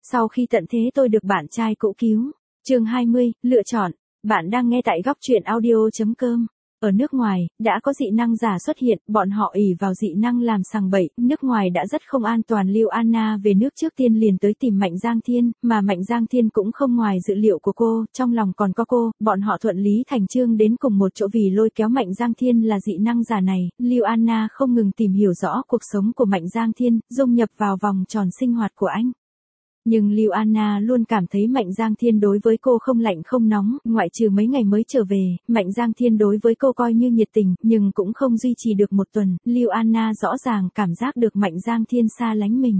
Sau khi tận thế tôi được bạn trai cũ cứu. Chương 20, lựa chọn. Bạn đang nghe tại góc truyện audio.com. Ở nước ngoài, đã có dị năng giả xuất hiện, bọn họ ỷ vào dị năng làm sằng bậy, nước ngoài đã rất không an toàn. Lưu Anna về nước trước tiên liền tới tìm Mạnh Giang Thiên, mà Mạnh Giang Thiên cũng không ngoài dự liệu của cô, trong lòng còn có cô, bọn họ thuận lý thành chương đến cùng một chỗ vì lôi kéo Mạnh Giang Thiên là dị năng giả này. Lưu Anna không ngừng tìm hiểu rõ cuộc sống của Mạnh Giang Thiên, dung nhập vào vòng tròn sinh hoạt của anh. Nhưng Lưu Anna luôn cảm thấy Mạnh Giang Thiên đối với cô không lạnh không nóng, ngoại trừ mấy ngày mới trở về, Mạnh Giang Thiên đối với cô coi như nhiệt tình, nhưng cũng không duy trì được một tuần. Lưu Anna rõ ràng cảm giác được Mạnh Giang Thiên xa lánh mình.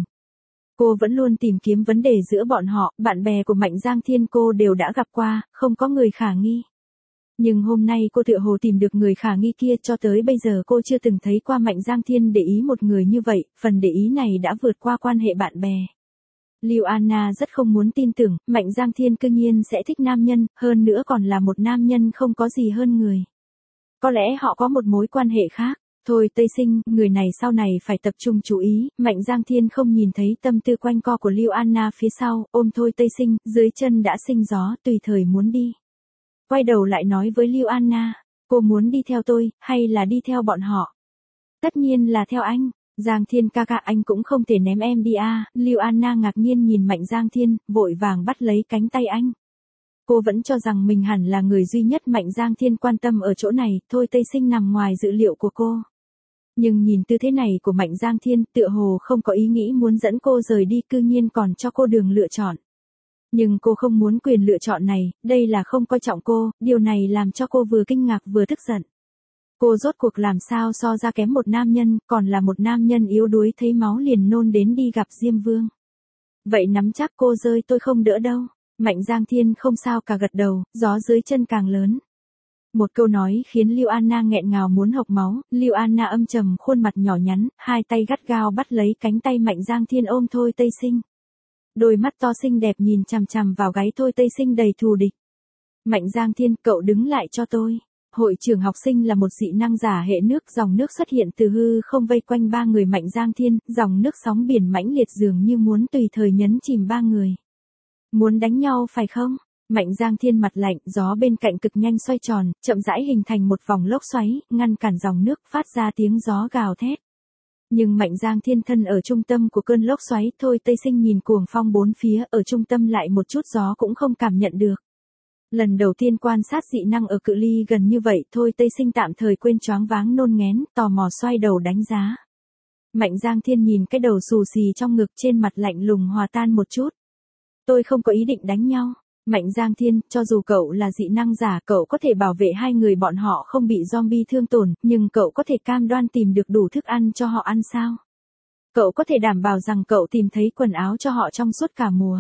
Cô vẫn luôn tìm kiếm vấn đề giữa bọn họ, bạn bè của Mạnh Giang Thiên cô đều đã gặp qua, không có người khả nghi. Nhưng hôm nay cô tựa hồ tìm được người khả nghi kia, cho tới bây giờ cô chưa từng thấy qua Mạnh Giang Thiên để ý một người như vậy, phần để ý này đã vượt qua quan hệ bạn bè. Lưu Anna rất không muốn tin tưởng, Mạnh Giang Thiên cư nhiên sẽ thích nam nhân, hơn nữa còn là một nam nhân không có gì hơn người. Có lẽ họ có một mối quan hệ khác. Thôi Tây Sinh, người này sau này phải tập trung chú ý. Mạnh Giang Thiên không nhìn thấy tâm tư quanh co của Lưu Anna phía sau, ôm Thôi Tây Sinh, dưới chân đã sinh gió, tùy thời muốn đi. Quay đầu lại nói với Lưu Anna, cô muốn đi theo tôi, hay là đi theo bọn họ? Tất nhiên là theo anh. Giang Thiên ca ca, anh cũng không thể ném em đi à. Lưu Anna ngạc nhiên nhìn Mạnh Giang Thiên, vội vàng bắt lấy cánh tay anh. Cô vẫn cho rằng mình hẳn là người duy nhất Mạnh Giang Thiên quan tâm ở chỗ này, Thôi Tây Sinh nằm ngoài dự liệu của cô. Nhưng nhìn tư thế này của Mạnh Giang Thiên, tựa hồ không có ý nghĩ muốn dẫn cô rời đi, cư nhiên còn cho cô đường lựa chọn. Nhưng cô không muốn quyền lựa chọn này, đây là không coi trọng cô, điều này làm cho cô vừa kinh ngạc vừa tức giận. Cô rốt cuộc làm sao so ra kém một nam nhân, còn là một nam nhân yếu đuối thấy máu liền nôn đến đi gặp Diêm Vương. Vậy nắm chắc cô rơi tôi không đỡ đâu. Mạnh Giang Thiên không sao cả gật đầu, gió dưới chân càng lớn. Một câu nói khiến Lưu Anna nghẹn ngào muốn hộc máu, Lưu Anna âm trầm khuôn mặt nhỏ nhắn, hai tay gắt gao bắt lấy cánh tay Mạnh Giang Thiên ôm Thôi Tây Sinh. Đôi mắt to xinh đẹp nhìn chằm chằm vào gáy Thôi Tây Sinh đầy thù địch. Mạnh Giang Thiên, cậu đứng lại cho tôi. Hội trưởng học sinh là một dị năng giả hệ nước, dòng nước xuất hiện từ hư không vây quanh ba người Mạnh Giang Thiên, dòng nước sóng biển mãnh liệt dường như muốn tùy thời nhấn chìm ba người. Muốn đánh nhau phải không? Mạnh Giang Thiên mặt lạnh, gió bên cạnh cực nhanh xoay tròn, chậm rãi hình thành một vòng lốc xoáy, ngăn cản dòng nước phát ra tiếng gió gào thét. Nhưng Mạnh Giang Thiên thân ở trung tâm của cơn lốc xoáy, Thôi Tây Sinh nhìn cuồng phong bốn phía, ở trung tâm lại một chút gió cũng không cảm nhận được. Lần đầu tiên quan sát dị năng ở cự ly gần như vậy, Thôi Tây Sinh tạm thời quên choáng váng nôn nghén, tò mò xoay đầu đánh giá. Mạnh Giang Thiên nhìn cái đầu xù xì trong ngực, trên mặt lạnh lùng hòa tan một chút. Tôi không có ý định đánh nhau. Mạnh Giang Thiên, cho dù cậu là dị năng giả, cậu có thể bảo vệ hai người bọn họ không bị zombie thương tổn, nhưng cậu có thể cam đoan tìm được đủ thức ăn cho họ ăn sao? Cậu có thể đảm bảo rằng cậu tìm thấy quần áo cho họ trong suốt cả mùa.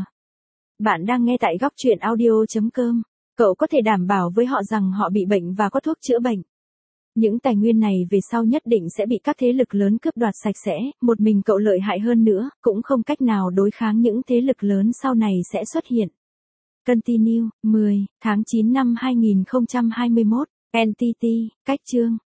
Bạn đang nghe tại góc truyện audio.com. Cậu có thể đảm bảo với họ rằng họ bị bệnh và có thuốc chữa bệnh. Những tài nguyên này về sau nhất định sẽ bị các thế lực lớn cướp đoạt sạch sẽ, một mình cậu lợi hại hơn nữa, cũng không cách nào đối kháng những thế lực lớn sau này sẽ xuất hiện. Continue, 10, tháng 9 năm 2021, NTT, cách chương.